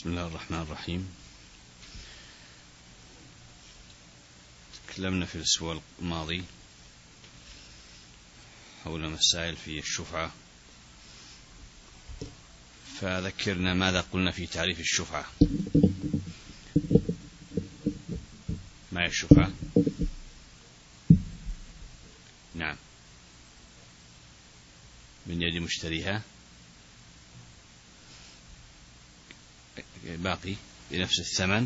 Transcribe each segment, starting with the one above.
بسم الله الرحمن الرحيم. تكلمنا في الأسبوع الماضي حول مسائل في الشفعة، فذكرنا ماذا قلنا في تعريف الشفعة. ما هي الشفعة؟ نعم، من يد مشتريها باقي بنفس الثمن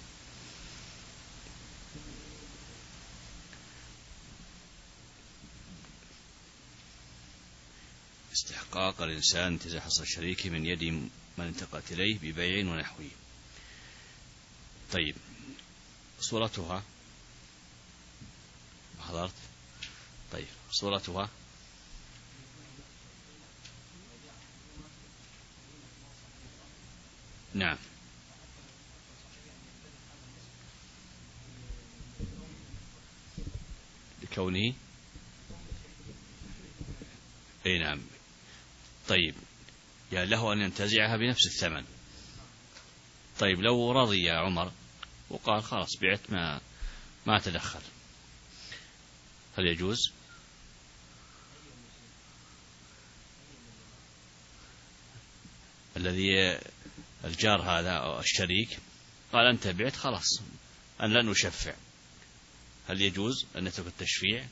استحقاق الإنسان انتزاع حصة شريكه من يد من انتقلت إليه ببيع ونحوه. طيب، صورتها حضرت؟ طيب، صورتها نعم، لكونه اي نعم. طيب، يا له أن ينتزعها بنفس الثمن. طيب، لو رضي يا عمر وقال خلاص بعت ما تدخل، هل يجوز؟ الذي الجار هذا أو الشريك قال أنت بعت خلاص أن لن أشفع، هل يجوز أن نترك التشفيع؟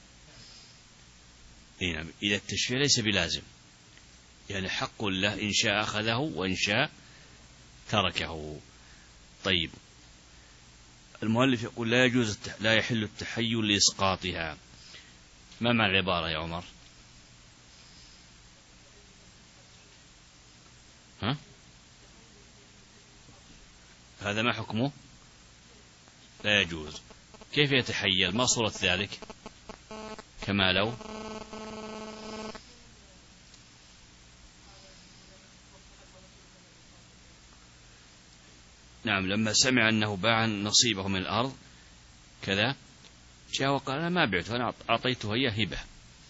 نعم، إذا التشفيع ليس بلازم، يعني حق له إن شاء أخذه وإن شاء تركه. طيب، المؤلف يقول لا يجوز لا يحل التحيل لإسقاطها. ما معنى العبارة يا عمر؟ ها؟ هذا ما حكمه؟ لا يجوز. كيف يتحيل؟ ما صورة ذلك؟ كما لو نعم، لما سمع أنه باع نصيبه من الأرض كذا جاء وقال أنا ما بعته، أنا أعطيته هي هبة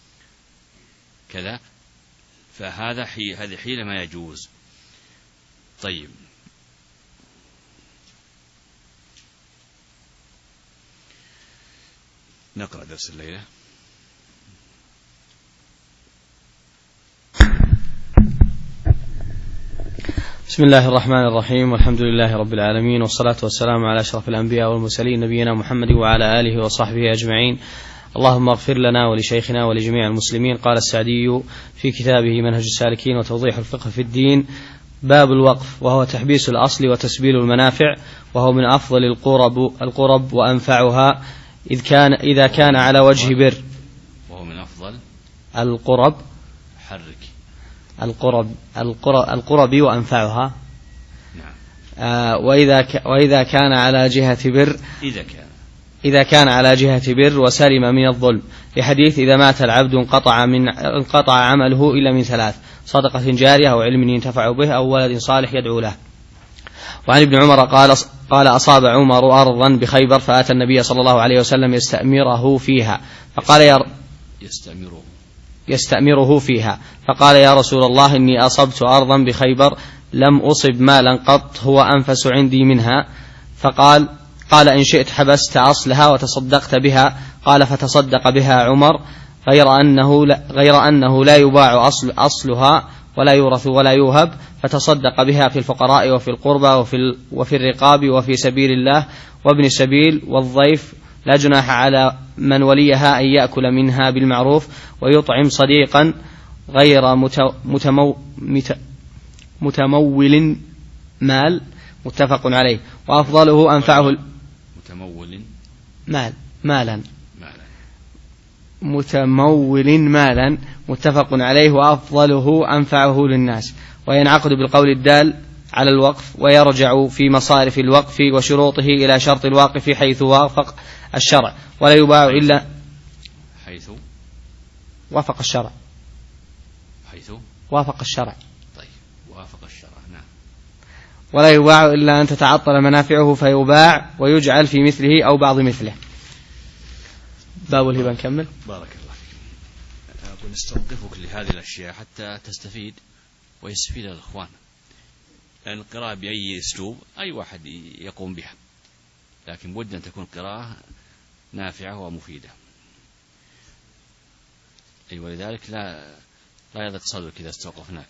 كذا، فهذا هذه حيلة ما يجوز. طيب، نقرأ درس الليلة. بسم الله الرحمن الرحيم، والحمد لله رب العالمين، والصلاة والسلام على أشرف الأنبياء والمرسلين نبينا محمد وعلى آله وصحبه أجمعين. اللهم اغفر لنا ولشيخنا ولجميع المسلمين. قال السعدي في كتابه منهج السالكين وتوضيح الفقه في الدين: باب الوقف، وهو تحبيس الأصل وتسبيل المنافع، وهو من أفضل القرب وأنفعها إذا كان على وجه بر. وهو من أفضل القرب حرك القرب وأنفعها. نعم. وإذا كان على جهة بر، إذا كان على جهة بر وسلم من الظلم، لحديث إذا مات العبد انقطع عمله إلا من ثلاث: صدقة جارية أو علم ينتفع به أو ولد صالح يدعو له. وعن ابن عمر قال أصاب عمر أرضا بخيبر فأتى النبي صلى الله عليه وسلم يستأمره فيها، فقال يستأمره فيها، فقال يا رسول الله إني أصبت أرضا بخيبر لم أصب مالا قط هو أنفس عندي منها. قال إن شئت حبست أصلها وتصدقت بها. قال فتصدق بها عمر، غير أنه لا يباع أصلها ولا يورث ولا يوهب، فتصدق بها في الفقراء وفي القربى وفي الرقاب وفي سبيل الله وابن السبيل والضيف. لا جناح على من وليها أن يأكل منها بالمعروف ويطعم صديقا غير متمول مال. متفق عليه. وأفضله أنفعه متمول مالا. متفق عليه. وأفضله أنفعه للناس. وينعقد بالقول الدال على الوقف، ويرجع في مصارف الوقف وشروطه إلى شرط الواقف حيث وافق الشرع، ولا يباع إلا حيث وافق الشرع. طيب، وافق الشرع. نعم. ولا يباع إلا أن تتعطل منافعه فيباع ويجعل في مثله أو بعض مثله. باب الهبة. نكمل. بارك الله فيك. نستوقفك لهذه الأشياء حتى تستفيد ويستفيد الإخوان. لأن القراءة بأي أسلوب أي واحد يقوم بها، لكن بد أن تكون قراءة نافعة ومفيدة. ولذلك لا يضيق صدرك إذا استوقفناك.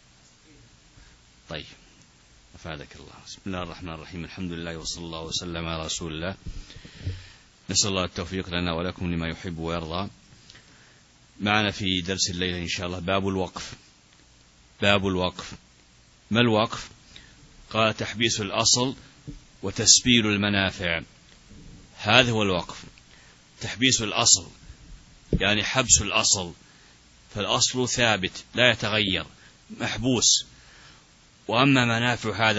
طيب، أفادك الله. بسم الله الرحمن الرحيم، الحمد لله وصلى الله وسلم على رسول الله. نسأل الله التوفيق لنا ولكم لما يحب ويرضى. معنا في درس الليلة إن شاء الله باب الوقف. باب الوقف. ما الوقف؟ قال: تحبيس الأصل وتسبيل المنافع. هذا هو الوقف. تحبيس الأصل يعني حبس الأصل، فالأصل ثابت لا يتغير محبوس. وأما منافع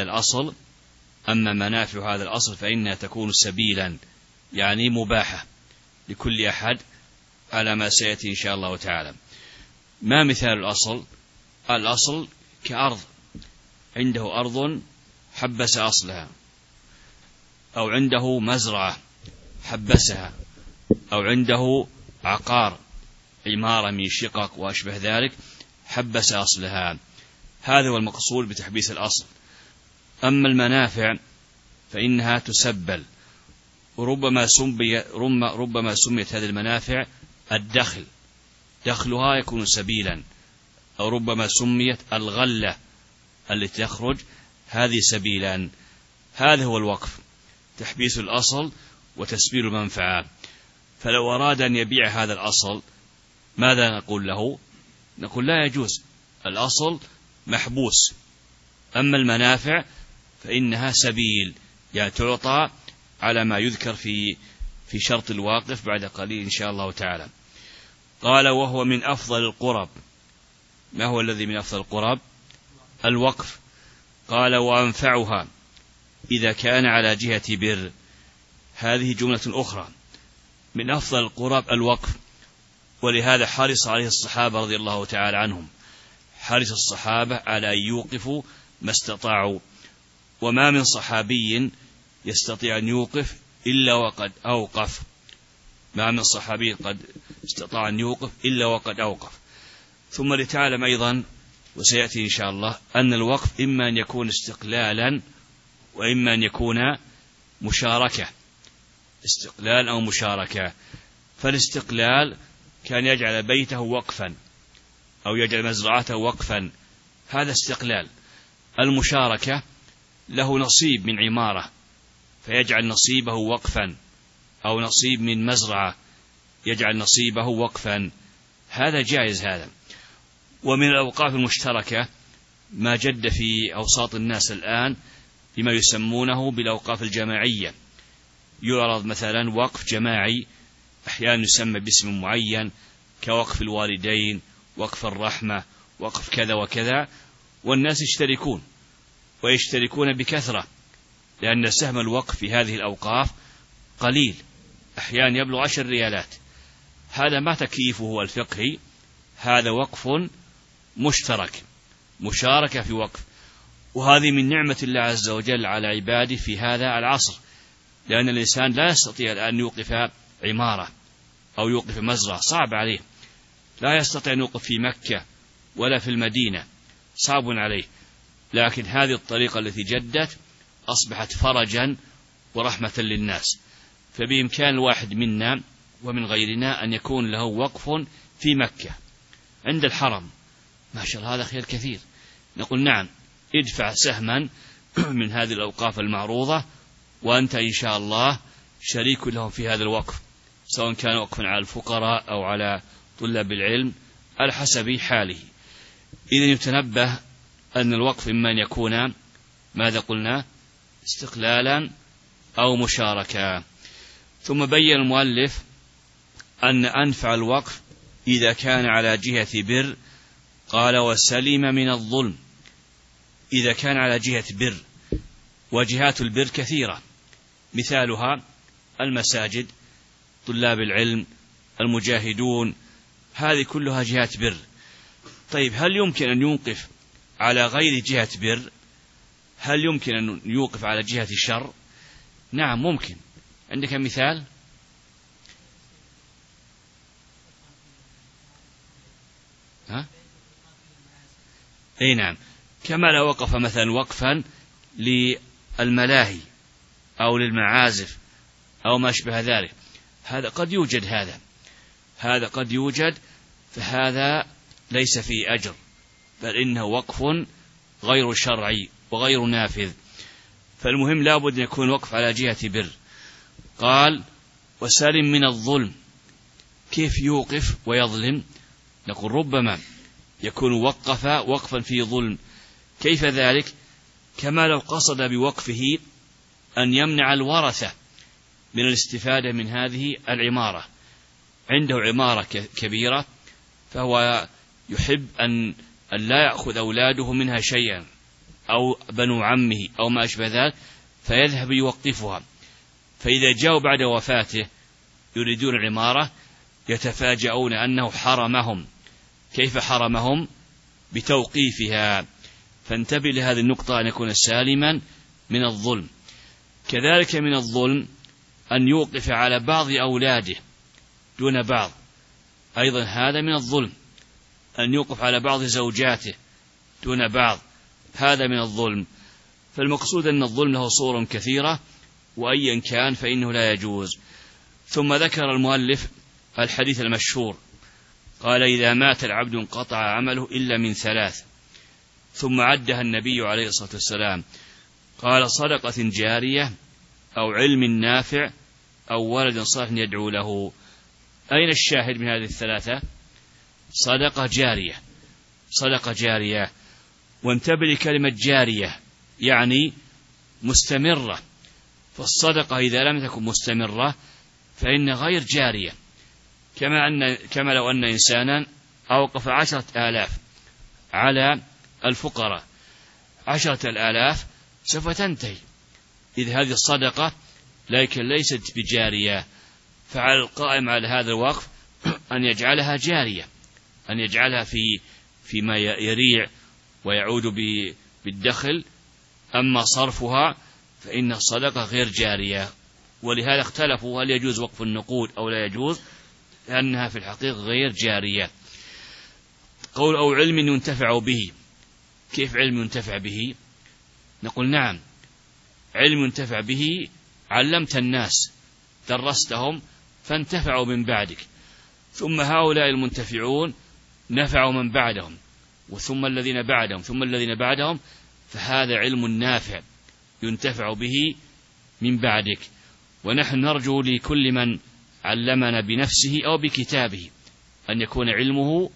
هذا الأصل فإنها تكون سبيلا يعني مباحة لكل أحد على ما سيأتي إن شاء الله تعالى. ما مثال الأصل؟ الأصل كأرض، عنده أرض حبس أصلها، أو عنده مزرعة حبسها، أو عنده عقار عمارة من شقق وأشبه ذلك حبس أصلها. هذا هو المقصود بتحبيس الأصل. أما المنافع فإنها تسبل، وربما سميت هذه المنافع الدخل، دخلها يكون سبيلا، أو ربما سميت الغلة التي تخرج هذه سبيلا. هذا هو الوقف، تحبيس الأصل وتسبيل المنفعة. فلو أراد أن يبيع هذا الأصل ماذا نقول له؟ نقول لا يجوز، الأصل محبوس. أما المنافع فإنها سبيل، يعني تعطى على ما يذكر في شرط الواقف بعد قليل إن شاء الله تعالى. قال: وهو من أفضل القرب. ما هو الذي من أفضل القرب؟ الوقف. قال: وأنفعها إذا كان على جهة بر. هذه جملة أخرى. من أفضل القرب الوقف، ولهذا حرص عليه الصحابة رضي الله تعالى عنهم، حرص الصحابة على أن يوقفوا ما استطاعوا، وما من صحابي يستطيع أن يوقف إلا وقد أوقف. ما من صحابي قد استطاع أن يوقف إلا وقد أوقف. ثم لتعلم أيضا، وسيأتي إن شاء الله، أن الوقف إما أن يكون استقلالا وإما أن يكون مشاركة، استقلال أو مشاركة. فالاستقلال كان يجعل بيته وقفا أو يجعل مزرعته وقفا، هذا استقلال. المشاركة له نصيب من عمارة فيجعل نصيبه وقفا، أو نصيب من مزرعة يجعل نصيبه وقفا، هذا جائز هذا. ومن الأوقاف المشتركة ما جد في أوساط الناس الآن بما يسمونه بالأوقاف الجماعية. يعرض مثلا وقف جماعي أحيانا يسمى باسم معين، كوقف الوالدين، وقف الرحمة، وقف كذا وكذا، والناس يشتركون بكثرة، لأن سهم الوقف في هذه الأوقاف قليل، أحيانا يبلغ 10 ريالات. هذا ما تكييفه الفقهي، هذا وقف مشترك، مشاركة في وقف. وهذه من نعمة الله عز وجل على عباده في هذا العصر، لأن الإنسان لا يستطيع أن يوقف عمارة أو يوقف مزرعة، صعب عليه، لا يستطيع أن يوقف في مكة ولا في المدينة، صعب عليه. لكن هذه الطريقة التي جدت أصبحت فرجا ورحمة للناس، فبإمكان الواحد منا ومن غيرنا أن يكون له وقف في مكة عند الحرم. ما شاء الله هذا خير كثير. نقول نعم، ادفع سهما من هذه الأوقاف المعروضة، وأنت إن شاء الله شريك لهم في هذا الوقف، سواء كان وقفا على الفقراء أو على طلاب العلم على حسب حاله. إذن يتنبه أن الوقف إما أن يكون ماذا قلنا؟ استقلالا أو مشاركة. ثم بين المؤلف أن أنفع الوقف إذا كان على جهة بر. قال: وسلم من الظلم. إذا كان على جهة بر، وجهات البر كثيرة، مثالها المساجد، طلاب العلم، المجاهدون، هذه كلها جهات بر. طيب، هل يمكن أن يوقف على غير جهة بر؟ هل يمكن أن يوقف على جهة الشر؟ نعم ممكن. عندك مثال؟ أي نعم، كما لو وقف مثلا وقفا للملاهي أو للمعازف أو ما أشبه ذلك، هذا قد يوجد، هذا قد يوجد، فهذا ليس فيه أجر، بل إنه وقف غير شرعي وغير نافذ. فالمهم لابد أن يكون وقف على جهة بر. قال وسلم من الظلم. كيف يوقف ويظلم؟ نقول ربما يكون وقف وقفا فيه ظلم. كيف ذلك؟ كما لو قصد بوقفه أن يمنع الورثة من الاستفادة من هذه العمارة. عنده عمارة كبيرة، فهو يحب أن لا يأخذ أولاده منها شيئا أو بنو عمه أو ما أشبه ذلك، فيذهب يوقفها. فإذا جاءوا بعد وفاته يريدون العمارة يتفاجؤون أنه حرمهم. كيف حرمهم؟ بتوقيفها. فانتبه لهذه النقطة، أن يكون سالما من الظلم. كذلك من الظلم أن يوقف على بعض أولاده دون بعض، أيضا هذا من الظلم. أن يوقف على بعض زوجاته دون بعض، هذا من الظلم. فالمقصود أن الظلم له صور كثيرة، وأيا كان فإنه لا يجوز. ثم ذكر المؤلف الحديث المشهور، قال إذا مات العبد انقطع عمله إلا من ثلاث، ثم عدها النبي عليه الصلاة والسلام، قال صدقة جارية أو علم نافع أو ولد صالح يدعو له. أين الشاهد من هذه الثلاثة؟ صدقة جارية، صدقة جارية. وانتبه لكلمة جارية، يعني مستمرة. فالصدقة إذا لم تكن مستمرة فإن غير جارية. كما لو أن إنسانا أوقف 10,000 على الفقراء، 10,000 سوف تنتهي، إذ هذه الصدقة لكن ليست بجارية. فعلى القائم على هذا الوقف أن يجعلها جارية، أن يجعلها فيما يريع ويعود بالدخل. أما صرفها فإن الصدقة غير جارية. ولهذا اختلفوا هل يجوز وقف النقود أو لا يجوز، لأنها في الحقيقة غير جارية. قول أو علم ينتفع به. كيف علم ينتفع به؟ نقول نعم، علم ينتفع به، علمت الناس، درستهم فانتفعوا من بعدك، ثم هؤلاء المنتفعون نفعوا من بعدهم، وثم الذين بعدهم، ثم الذين بعدهم، فهذا علم نافع ينتفع به من بعدك. ونحن نرجو لكل من علمنا بنفسه أو بكتابه أن يكون علمه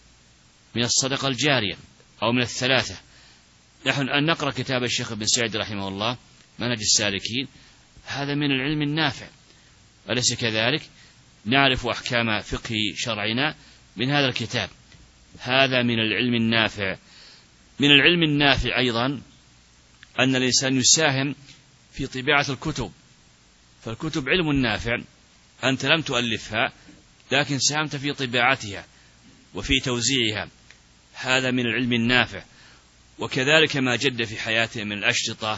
من الصدقة الجارية أو من الثلاثة. نحن أن نقرأ كتاب الشيخ ابن سعيد رحمه الله منهج السالكين، هذا من العلم النافع، أليس كذلك؟ نعرف أحكام فقه شرعنا من هذا الكتاب، هذا من العلم النافع. من العلم النافع أيضا أن الإنسان يساهم في طباعة الكتب، فالكتب علم نافع، أنت لم تؤلفها لكن ساهمت في طباعتها وفي توزيعها، هذا من العلم النافع. وكذلك ما جد في حياته من الأشرطة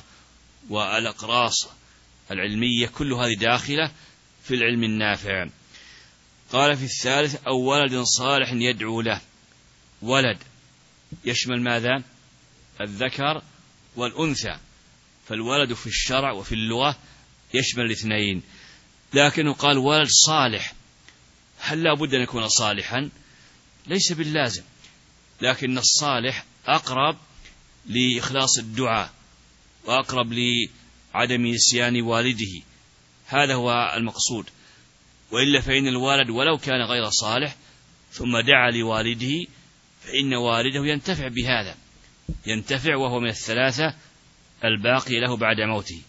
والأقراص العلمية، كل هذه داخلة في العلم النافع. قال في الثالث أو ولد صالح يدعو له. ولد يشمل ماذا؟ الذكر والأنثى، فالولد في الشرع وفي اللغة يشمل الاثنين، لكنه قال ولد صالح. هل لا بد أن يكون صالحا؟ ليس باللازم، لكن الصالح أقرب لإخلاص الدعاء وأقرب لعدم نسيان والده، هذا هو المقصود. وإلا فإن الوالد ولو كان غير صالح ثم دعا لوالده فإن والده ينتفع بهذا، ينتفع وهو من الثلاثة الباقي له بعد موته.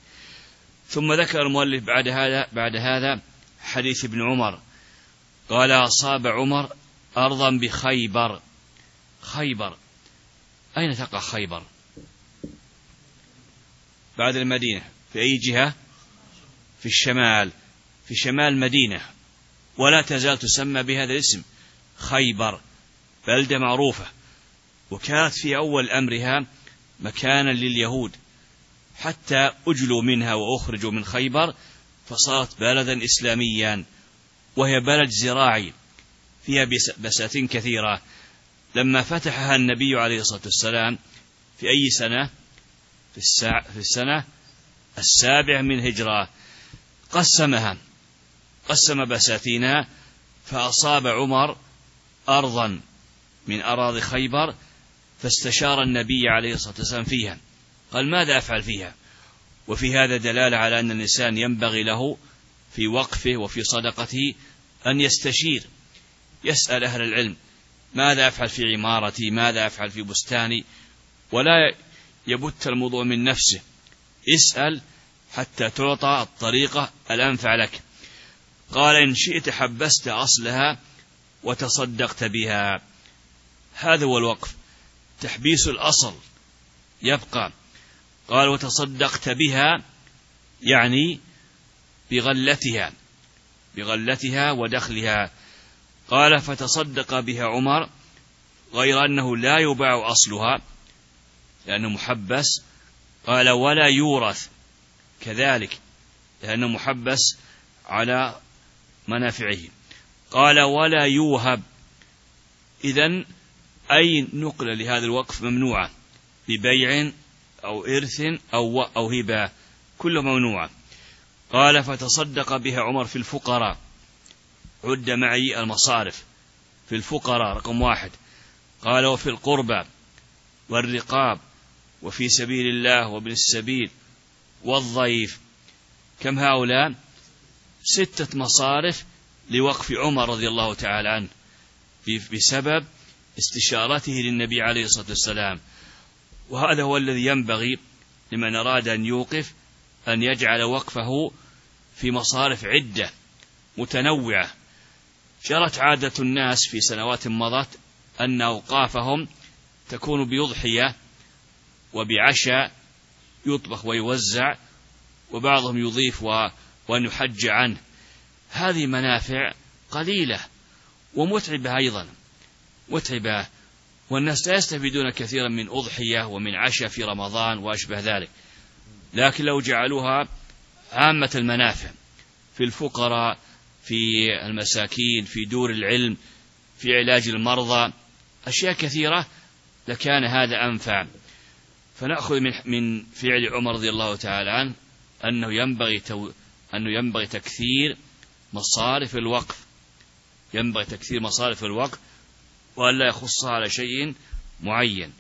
ثم ذكر المؤلف بعد هذا حديث ابن عمر، قال أصاب عمر أرضا بخيبر. خيبر أين تقع خيبر؟ بعد المدينة، في أي جهة؟ في الشمال، في شمال المدينة، ولا تزال تسمى بهذا الاسم خيبر، بلدة معروفة، وكانت في أول أمرها مكانا لليهود حتى أجلوا منها وأخرجوا من خيبر فصارت بلدا إسلاميا، وهي بلد زراعي فيها بساتين كثيرة. لما فتحها النبي عليه الصلاة والسلام في أي سنة؟ في السنة 7 من الهجرة. قسم بساتينها، فأصاب عمر أرضا من أراضي خيبر، فاستشار النبي عليه الصلاة والسلام فيها، قال ماذا أفعل فيها؟ وفي هذا دلالة على أن الإنسان ينبغي له في وقفه وفي صدقته أن يستشير، يسأل أهل العلم ماذا أفعل في عمارتي، ماذا أفعل في بستاني، ولا يبت الموضوع من نفسه، اسأل حتى تعطى الطريقة الأنفع لك. قال إن شئت حبست أصلها وتصدقت بها. هذا هو الوقف، تحبيس الأصل يبقى. قال وتصدقت بها يعني بغلتها ودخلها. قال فتصدق بها عمر، غير أنه لا يباع أصلها لأنه محبس. قال ولا يورث كذلك لأنه محبس على منافعه. قال ولا يوهب، إذن أي نقل لهذا الوقف ممنوعة ببيع أو إرث أو هبة، كله ممنوعة. قال فتصدق بها عمر في الفقراء، عد معي المصارف في الفقراء رقم 1. قال وفي القربى والرقاب وفي سبيل الله وابن السبيل والضيف. كم هؤلاء؟ 6 مصارف لوقف عمر رضي الله تعالى عنه بسبب استشارته للنبي عليه الصلاة والسلام. وهذا هو الذي ينبغي لمن أراد أن يوقف، أن يجعل وقفه في مصارف عدة متنوعة. جرت عادة الناس في سنوات مضت أن أوقافهم تكون بيضحية وبعشاء يطبخ ويوزع، وبعضهم يضيف وأن يحج عنه. هذه منافع قليلة ومتعبة أيضا، متعبة، والناس لا يستفيدون كثيرا من أضحية ومن عشاء في رمضان وأشبه ذلك. لكن لو جعلوها عامة المنافع في الفقراء، في المساكين، في دور العلم، في علاج المرضى، أشياء كثيرة، لكان هذا أنفع. فنأخذ من فعل عمر رضي الله تعالى عنه أنه ينبغي تكثير مصارف الوقف، وأن لا يخصها على شيء معين.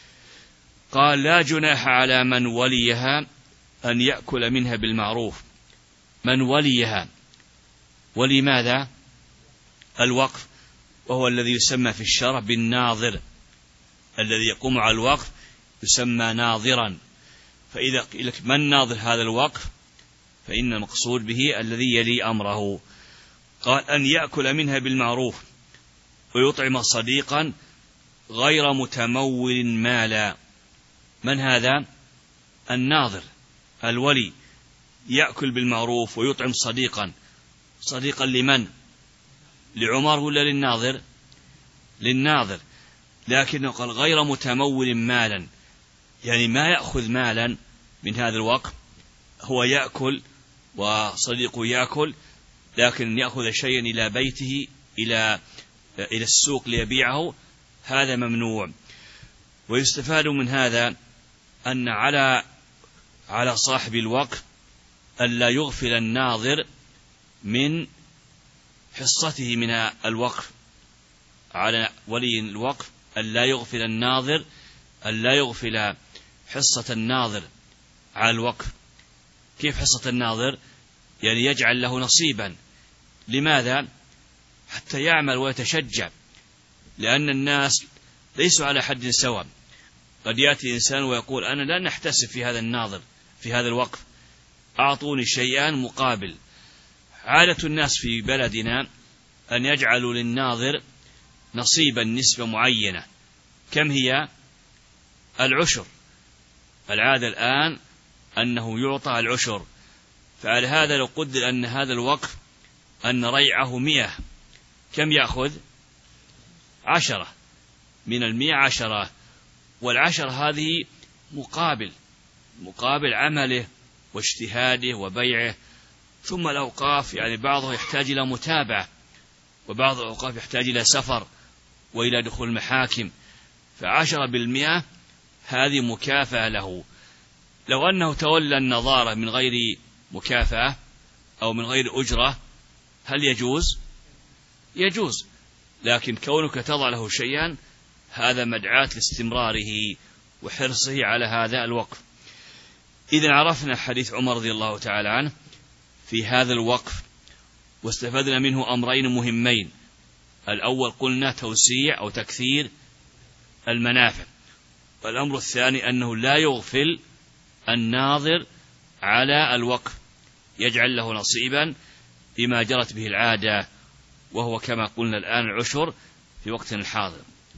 قال لا جناح على من وليها أن يأكل منها بالمعروف. من وليها، ولماذا؟ الوقف، وهو الذي يسمى في الشرع بالناظر، الذي يقوم على الوقف يسمى ناظرا. فإذا قيل لك من ناظر هذا الوقف، فإن المقصود به الذي يلي أمره. قال أن يأكل منها بالمعروف ويطعم صديقا غير متمول مالا. من هذا؟ الناظر الولي، يأكل بالمعروف ويطعم صديقا لمن؟ لعمر ولا للناظر؟ للناظر، لكنه قال غير متمول مالا، يعني ما يأخذ مالا من هذا الوقف، هو يأكل وصديقه يأكل، لكن يأخذ شيئا إلى بيته إلى السوق ليبيعه، هذا ممنوع. ويستفاد من هذا أن على صاحب الوقف ألا يغفل الناظر من حصته من الوقف، على ولي الوقف ألا يغفل الناظر، ألا يغفل حصة الناظر على الوقف. كيف حصة الناظر؟ يعني يجعل له نصيبا. لماذا؟ حتى يعمل ويتشجع، لأن الناس ليسوا على حد سواء. قد يأتي إنسان ويقول أنا لا نحتسب في هذا الناظر في هذا الوقف، أعطوني شيئا مقابل. عادة الناس في بلدنا أن يجعلوا للناظر نصيبا، نسبة معينة. كم هي؟ العشر. العادة الآن أنه يعطى العشر. فعلى هذا لو قدر أن هذا الوقف أن ريعه 100، كم يأخذ؟ 10 من 100 10، والعشر هذه مقابل عمله واجتهاده وبيعه. ثم الأوقاف يعني بعضه يحتاج إلى متابعة، وبعض الأوقاف يحتاج إلى سفر وإلى دخول المحاكم، ف10% هذه مكافأة له. لو أنه تولى النظارة من غير مكافأة أو من غير أجرة هل يجوز؟ يجوز، لكن كونك تضع له شيئا هذا مدعاة لاستمراره وحرصه على هذا الوقف. إذن عرفنا حديث عمر رضي الله تعالى عنه في هذا الوقف، واستفدنا منه أمرين مهمين. الأول قلنا توسيع أو تكثير المنافع، والأمر الثاني أنه لا يغفل الناظر على الوقف، يجعل له نصيبا بما جرت به العادة، وهو كما قلنا الآن العشر في وقتنا الحاضر.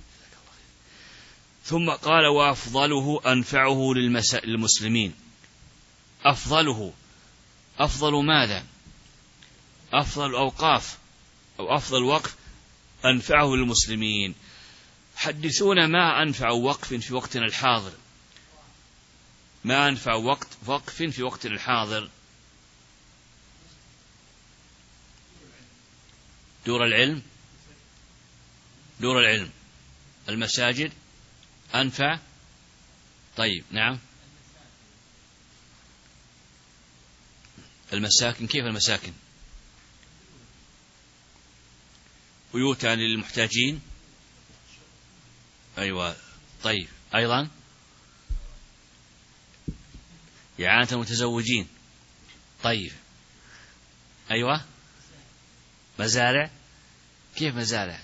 ثم قال وأفضله أنفعه للمسلمين. أفضله، أفضل ماذا؟ أفضل الأوقاف أو أفضل وقف أنفعه للمسلمين. حدثونا ما أنفع وقف في وقتنا الحاضر، ما أنفع وقف في وقتنا الحاضر؟ دور العلم، دور العلم، المساجد أنفع. طيب نعم، المساكن، كيف المساكن؟ بيوتا للمحتاجين، أيوة. طيب أيضا إعانة المتزوجين. طيب أيوة، مزارع، كيف مزارع؟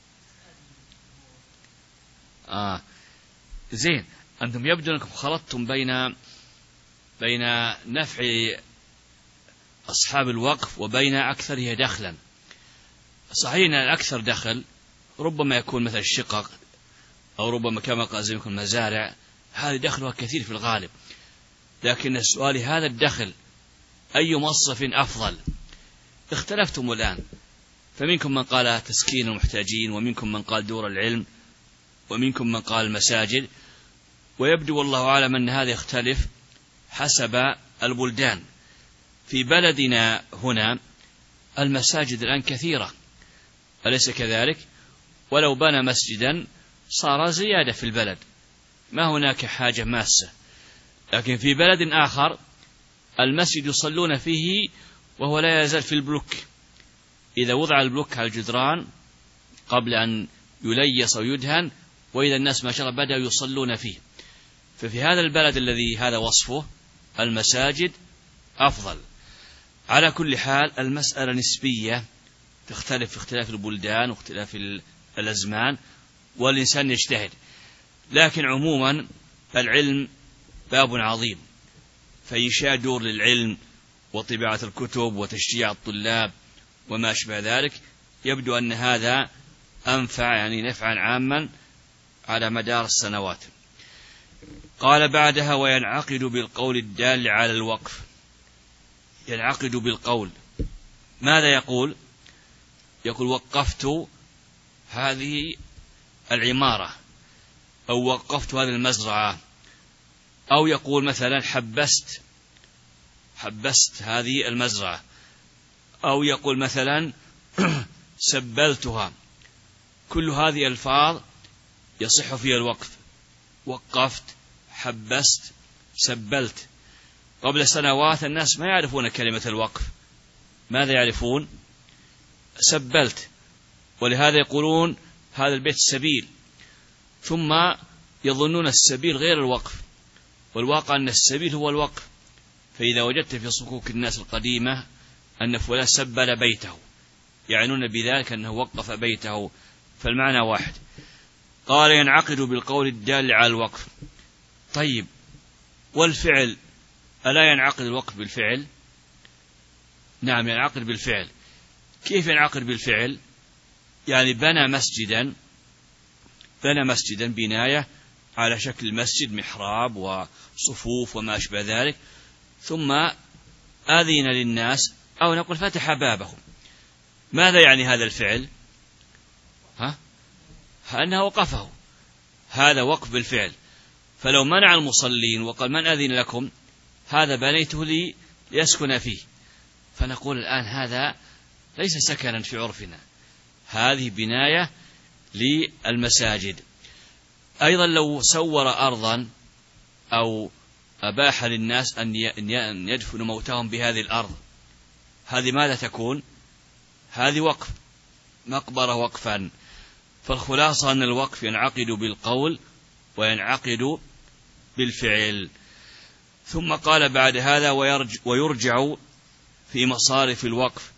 زين، أنتم يبدو أنكم خلطتم بين نفع أصحاب الوقف وبين أكثره دخلا. صحيح أن الأكثر دخل ربما يكون مثل الشقق، أو ربما كما قال زي يكون مزارع، هذا دخلها كثير في الغالب. لكن السؤال هذا الدخل أي موظف أفضل؟ اختلفتم الآن، فمنكم من قال تسكين المحتاجين، ومنكم من قال دور العلم، ومنكم من قال المساجد، ويبدو والله أعلم أن هذا يختلف حسب البلدان. في بلدنا هنا المساجد الآن كثيرة، أليس كذلك؟ ولو بنى مسجدا صار زيادة في البلد، ما هناك حاجة ماسة. لكن في بلد آخر المسجد يصلون فيه وهو لا يزال في البلوك، إذا وضع البلوك على الجدران قبل أن يليس أو يدهن، وإذا الناس ما شاء الله بدأوا يصلون فيه. ففي هذا البلد الذي هذا وصفه المساجد أفضل. على كل حال المسألة نسبية، تختلف في اختلاف البلدان واختلاف الأزمان، والإنسان يجتهد. لكن عموما العلم باب عظيم، فإنشاء دور للعلم وطباعة الكتب وتشجيع الطلاب وما أشبه ذلك، يبدو أن هذا أنفع، يعني نفعا عاما على مدار السنوات. قال بعدها وينعقد بالقول الدال على الوقف. ينعقد بالقول، ماذا يقول؟ يقول وقفت هذه العمارة، أو وقفت هذه المزرعة، أو يقول مثلا حبست هذه المزرعة، أو يقول مثلا سبلتها. كل هذه ألفاظ يصح فيها الوقف. وقفت، حبست، سبلت. قبل سنوات الناس ما يعرفون كلمة الوقف، ماذا يعرفون؟ سبلت، ولهذا يقولون هذا البيت سبيل، ثم يظنون السبيل غير الوقف، والواقع أن السبيل هو الوقف. فإذا وجدت في صكوك الناس القديمة أن فلان سبل بيته، يعنون بذلك أنه وقف بيته، فالمعنى واحد. قال ينعقد بالقول الدال على الوقف. طيب والفعل، ألا ينعقد الوقف بالفعل؟ نعم ينعقد بالفعل. كيف ينعقد بالفعل؟ يعني بنى مسجدا بناية على شكل مسجد، محراب وصفوف وما أشبه ذلك، ثم أذن للناس، أو نقول فتح بابه. ماذا يعني هذا الفعل؟ أنه وقفه، هذا وقف بالفعل. فلو منع المصلين وقال من أذن لكم، هذا بنيته لي ليسكن فيه، فنقول الآن هذا ليس سكنا في عرفنا، هذه بناية للمساجد. أيضا لو سور أرضا أو أباح للناس أن يدفنوا موتاهم بهذه الأرض، هذه ماذا تكون؟ هذه وقف، مقبرة وقفا. فالخلاصة أن الوقف ينعقد بالقول وينعقد بالفعل. ثم قال بعد هذا: ويرجع في مصارف الوقف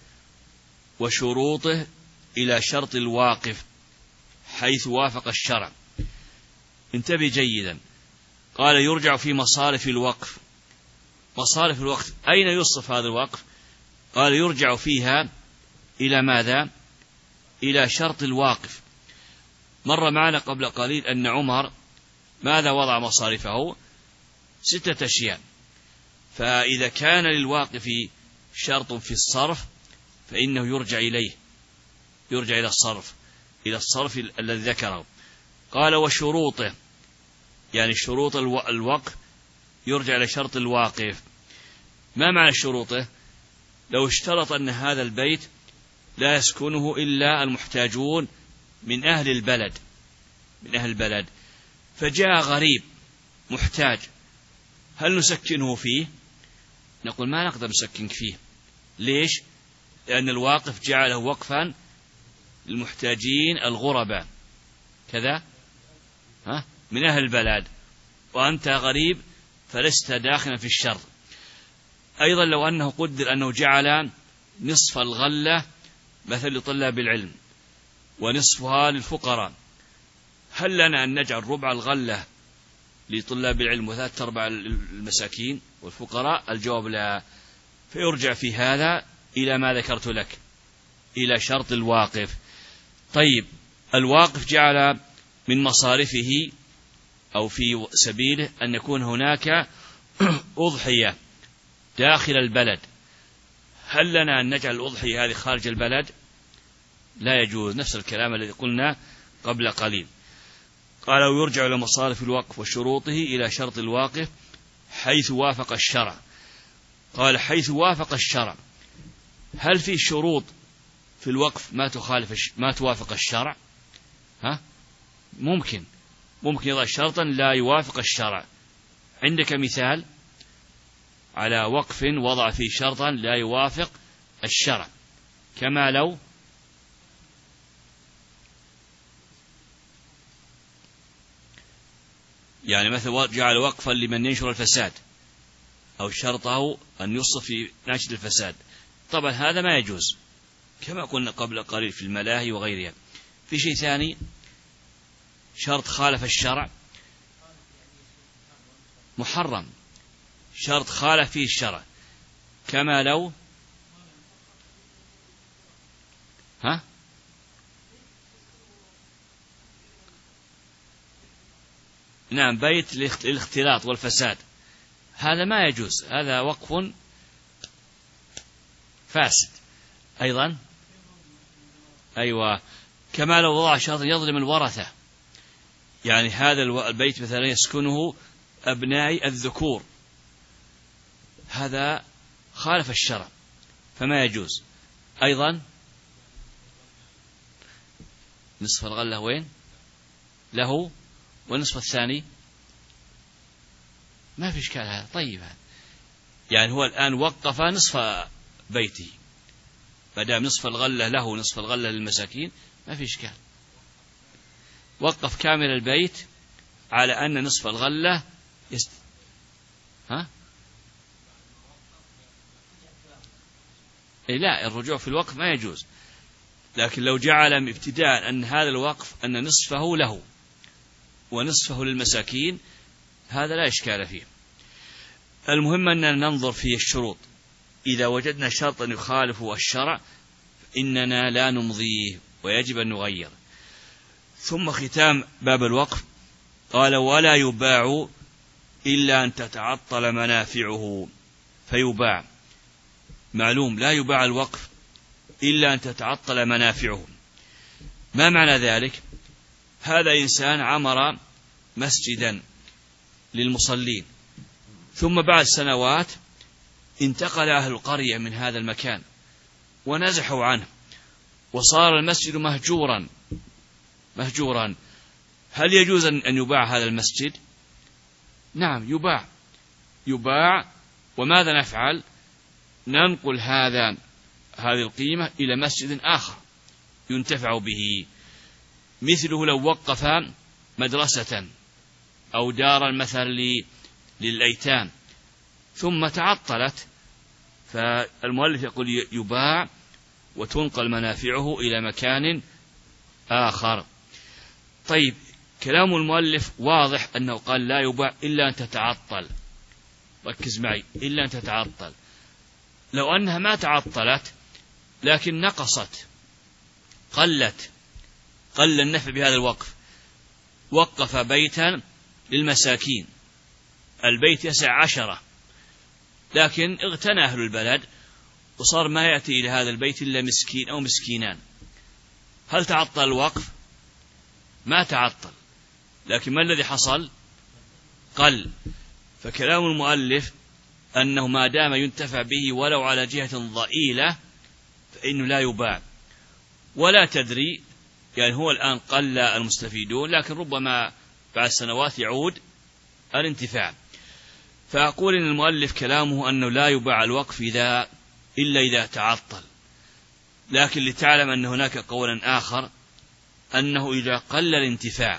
وشروطه إلى شرط الواقف حيث وافق الشرع. انتبه جيدا، قال يرجع في مصارف الوقف. مصارف الوقف أين يصرف هذا الوقف؟ قال يرجع فيها إلى ماذا؟ إلى شرط الواقف. مر معنا قبل قليل أن عمر ماذا وضع مصارفه؟ 6 أشياء. فإذا كان للواقف شرط في الصرف فإنه يرجع إليه، يرجع إلى الصرف الذي ذكره. قال وشروطه، يعني شروط الوقف يرجع إلى شرط الواقف. ما معنى شروطه؟ لو اشترط أن هذا البيت لا يسكنه إلا المحتاجون من أهل البلد، فجاء غريب محتاج، هل نسكنه فيه؟ نقول ما نقدر نسكنك فيه. ليش؟ لأن الواقف جعله وقفا للمحتاجين الغرباء كذا من أهل البلد، وأنت غريب فلست داخلا في الشرط. أيضا لو أنه قدر أنه جعل نصف الغلة مثل لطلاب العلم ونصفها للفقراء، هل لنا أن نجعل ربع الغلة لطلاب العلم و3/4 المساكين والفقراء؟ الجواب لا. فيرجع في هذا إلى ما ذكرت لك، إلى شرط الواقف. طيب، الواقف جعل من مصارفه أو في سبيله أن يكون هناك أضحية داخل البلد، هل لنا أن نجعل الأضحية هذه خارج البلد؟ لا يجوز. نفس الكلام الذي قلنا قبل قليل. قال ويرجع إلى مصارف الوقف وشروطه إلى شرط الواقف حيث وافق الشرع. قال حيث وافق الشرع، هل في شروط في الوقف ما توافق الشرع؟ ممكن يضع شرطا لا يوافق الشرع. عندك مثال على وقف وضع فيه شرطا لا يوافق الشرع؟ كما لو يعني مثلا جعل وقفا لمن ينشر الفساد، أو شرطه أن يصف في ناشر الفساد، طبعا هذا ما يجوز كما قلنا قبل قليل في الملاهي وغيرها. في شيء ثاني شرط خالف الشرع محرم، شرط خالف فيه الشرع، كما لو نعم بيت للاختلاط والفساد، هذا ما يجوز، هذا وقف فاسد. أيضا أيوة، كما لو وضع شرط يظلم الورثة، يعني هذا البيت مثلا يسكنه أبناء الذكور، هذا خالف الشرع فما يجوز. أيضا نصف الغلة وين له والنصف الثاني ما في إشكال، هذا طيب. يعني هو الآن وقف نصف بيته، فدام نصف الغلة له ونصف الغلة للمساكين ما في إشكال. وقف كامل البيت على أن نصف الغلة لا، الرجوع في الوقف ما يجوز. لكن لو جعل ابتداء أن هذا الوقف أن نصفه له ونصفه للمساكين هذا لا إشكال فيه. المهم أننا ننظر في الشروط، إذا وجدنا شرطا يخالف الشرع إننا لا نمضيه ويجب أن نغير. ثم ختام باب الوقف قال ولا يباع إلا أن تتعطل منافعه فيباع. معلوم لا يباع الوقف إلا أن تتعطل منافعه. ما معنى ذلك؟ هذا إنسان عمر مسجدا للمصلين، ثم بعد سنوات انتقل أهل القرية من هذا المكان ونزحوا عنه، وصار المسجد مهجورا، هل يجوز أن يباع هذا المسجد؟ نعم يباع. وماذا نفعل؟ ننقل هذه القيمة إلى مسجد آخر ينتفع به. مثله لو وقف مدرسة أو دارا مثلا للأيتام ثم تعطلت، فالمؤلف يقول يباع وتنقل منافعه إلى مكان آخر. طيب، كلام المؤلف واضح أنه قال لا يباع إلا أن تتعطل. ركز معي، إلا أن تتعطل. لو أنها ما تعطلت لكن نقصت، قل النفع بهذا الوقف، وقف بيتا للمساكين، البيت يسع 10، لكن اغتنى أهل البلد وصار ما يأتي إلى هذا البيت إلا مسكين أو مسكينان. هل تعطل الوقف؟ ما تعطل، لكن ما الذي حصل؟ قل. فكلام المؤلف أنه ما دام ينتفع به ولو على جهة ضئيلة فإنه لا يباع. ولا تدري، يعني هو الآن قل المستفيدون، لكن ربما بعد سنوات يعود الانتفاع. فأقول إن المؤلف كلامه أنه لا يباع الوقف إلا إذا تعطل، لكن لتعلم أن هناك قولا آخر أنه إذا قل الانتفاع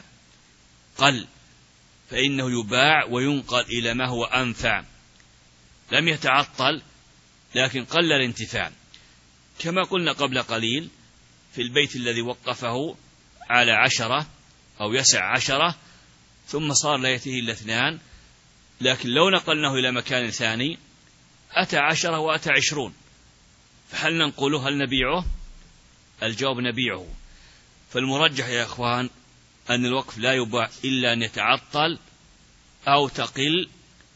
فإنه يباع وينقل إلى ما هو أنفع. لم يتعطل لكن قل الانتفاع، كما قلنا قبل قليل في البيت الذي وقفه على 10 أو يسع 10 ثم صار لا يأتيه إلا 2، لكن لو نقلناه إلى مكان ثاني أتى 10 وأتى 20، فهل ننقله؟ هل نبيعه؟ الجواب نبيعه. فالمرجح يا أخوان أن الوقف لا يباع إلا أن يتعطل أو تقل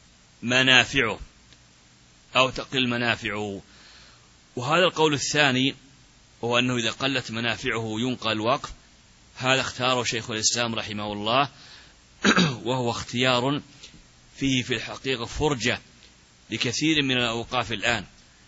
منافعه. وهذا القول الثاني هو أنه إذا قلت منافعه ينقل الوقف. هذا اختاره شيخ الإسلام رحمه الله، وهو اختيار فيه في الحقيقة فرجة لكثير من الأوقاف الآن.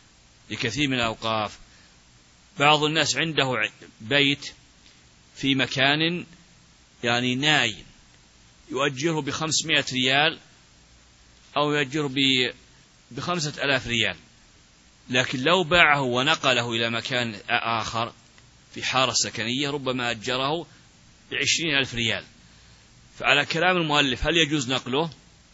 بعض الناس عنده بيت في مكان يعني ناي يؤجره ب500 ريال أو يؤجره ب5000 ريال، لكن لو باعه ونقله إلى مكان آخر في حارة سكنية ربما أجره ب20,000 ريال. فعلى كلام المؤلف هل يجوز نقله؟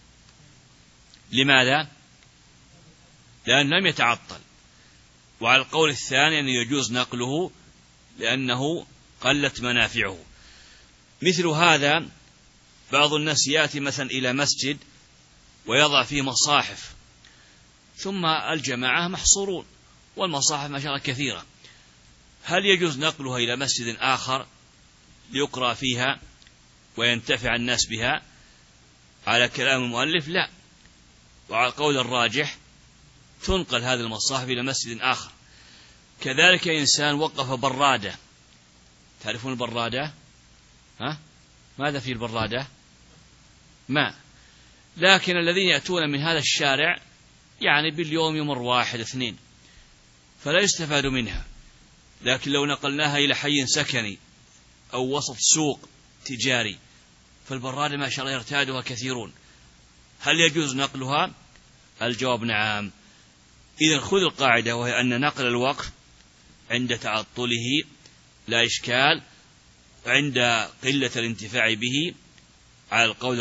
لماذا؟ لأنه لم يتعطل. وعلى القول الثاني أنه يجوز نقله لأنه قلت منافعه. مثل هذا بعض الناس يأتي مثلا إلى مسجد ويضع فيه مصاحف، ثم الجماعة محصورون والمصاحف ما شاء الله كثيرة، هل يجوز نقلها إلى مسجد آخر ليقرأ فيها وينتفع الناس بها؟ على كلام المؤلف لا. وعلى القول الراجح تنقل هذه المصاحف إلى مسجد آخر. كذلك إنسان وقف برادة، تعرفون البرادة؟ ماذا في البرادة؟ ماء، لكن الذين يأتون من هذا الشارع يعني باليوم يمر 1 2 فلا يستفاد منها. لكن لو نقلناها إلى حي سكني أو وسط سوق تجاري فالبرادة ما شاء الله يرتادها كثيرون، هل يجوز نقلها؟ الجواب نعم. إذن خذ القاعدة، وهي أن نقل الوقف عند تعطله لا إشكال، عند قلة الانتفاع به على القول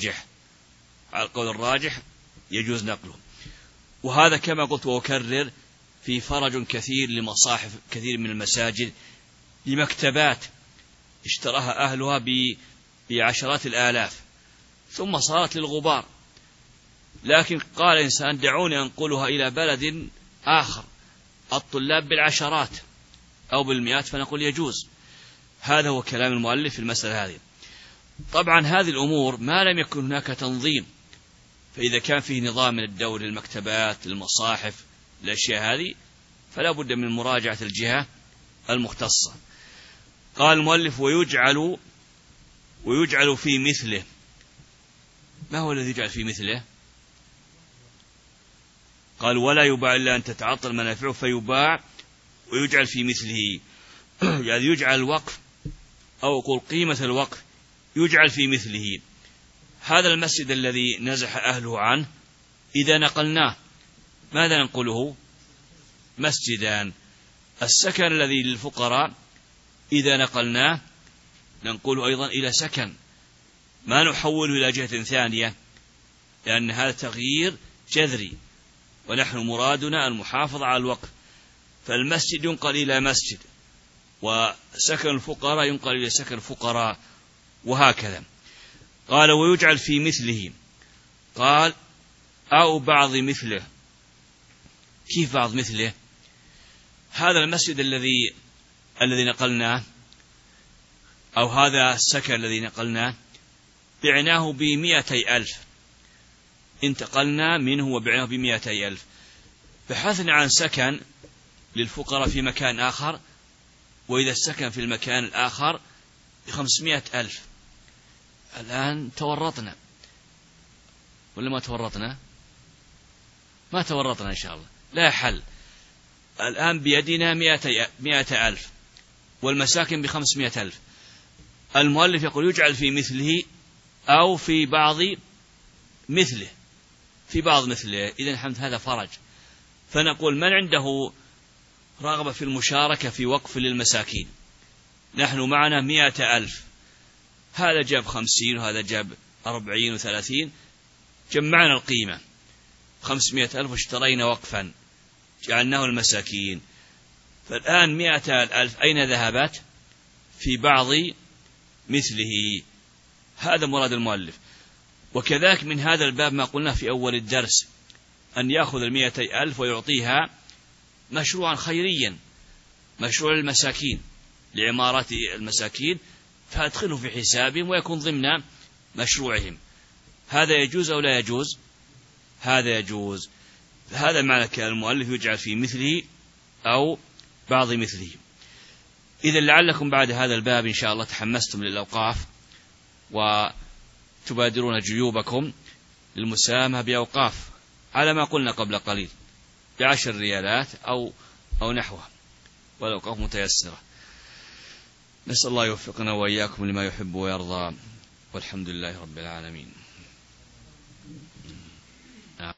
الراجح يجوز نقله. وهذا كما قلت وأكرر في فرج كثير لمصاحف كثير من المساجد، لمكتبات اشتراها أهلها بعشرات الآلاف ثم صارت للغبار، لكن قال إنسان دعوني أنقلها إلى بلد آخر الطلاب بالعشرات أو بالمئات، فنقول يجوز. هذا هو كلام المؤلف في المسألة هذه. طبعا هذه الأمور ما لم يكن هناك تنظيم، فإذا كان فيه نظام من الدولة للمكتبات للمصاحف الأشياء هذه فلا بد من مراجعة الجهة المختصة. قال المؤلف ويجعل في مثله. ما هو الذي يجعل في مثله؟ قال ولا يباع إلا أن تتعطل منافعه فيباع ويجعل في مثله، يعني يجعل الوقف أو قل قيمة الوقف يجعل في مثله. هذا المسجد الذي نزح أهله عنه إذا نقلناه ماذا ننقله؟ مسجدان. السكن الذي للفقراء إذا نقلناه ننقله أيضا إلى سكن، ما نحوله إلى جهة ثانية، لأن هذا تغيير جذري، ونحن مرادنا المحافظة على الوقف. فالمسجد ينقل إلى مسجد، وسكن الفقراء ينقل إلى سكن الفقراء، وهكذا. قال ويجعل في مثله. قال أو بعض مثله. كيف بعض مثله؟ هذا المسجد الذي نقلناه، أو هذا السكن الذي نقلناه، بعناه ب200,000، انتقلنا منه وبعناه ب200,000. بحثنا عن سكن للفقراء في مكان آخر، وإذا السكن في المكان الآخر ب500,000. الآن تورطنا ولا ما تورطنا؟ ما تورطنا إن شاء الله، لا حل. الآن بيدنا 100,000 والمساكن ب500,000. المؤلف يقول يجعل في مثله أو في بعض مثله، في بعض مثله. إذن حمد هذا فرج. فنقول من عنده رغبة في المشاركة في وقف للمساكين، نحن معنا 100,000، هذا جاب 50 وهذا جاب 40 و30، جمعنا القيمة 500,000 واشترينا وقفا جعلناه المساكين. فالآن 100,000 أين ذهبت؟ في بعض مثله. هذا مراد المؤلف. وكذلك من هذا الباب ما قلنا في أول الدرس، أن يأخذ 100,000 ويعطيها مشروعا خيريا، مشروع المساكين لعمارة المساكين، فأدخله في حسابهم ويكون ضمن مشروعهم. هذا يجوز أو لا يجوز؟ هذا يجوز. هذا معنى كلام المؤلف يجعل في مثله أو بعض مثله. إذا لعلكم بعد هذا الباب إن شاء الله تحمستم للأوقاف وتبادرون جيوبكم للمساهمة بأوقاف على ما قلنا قبل قليل ب10 ريالات أو نحوها، والأوقاف متيسرة. نسأل الله يوفقنا وإياكم لما يحب ويرضى، والحمد لله رب العالمين.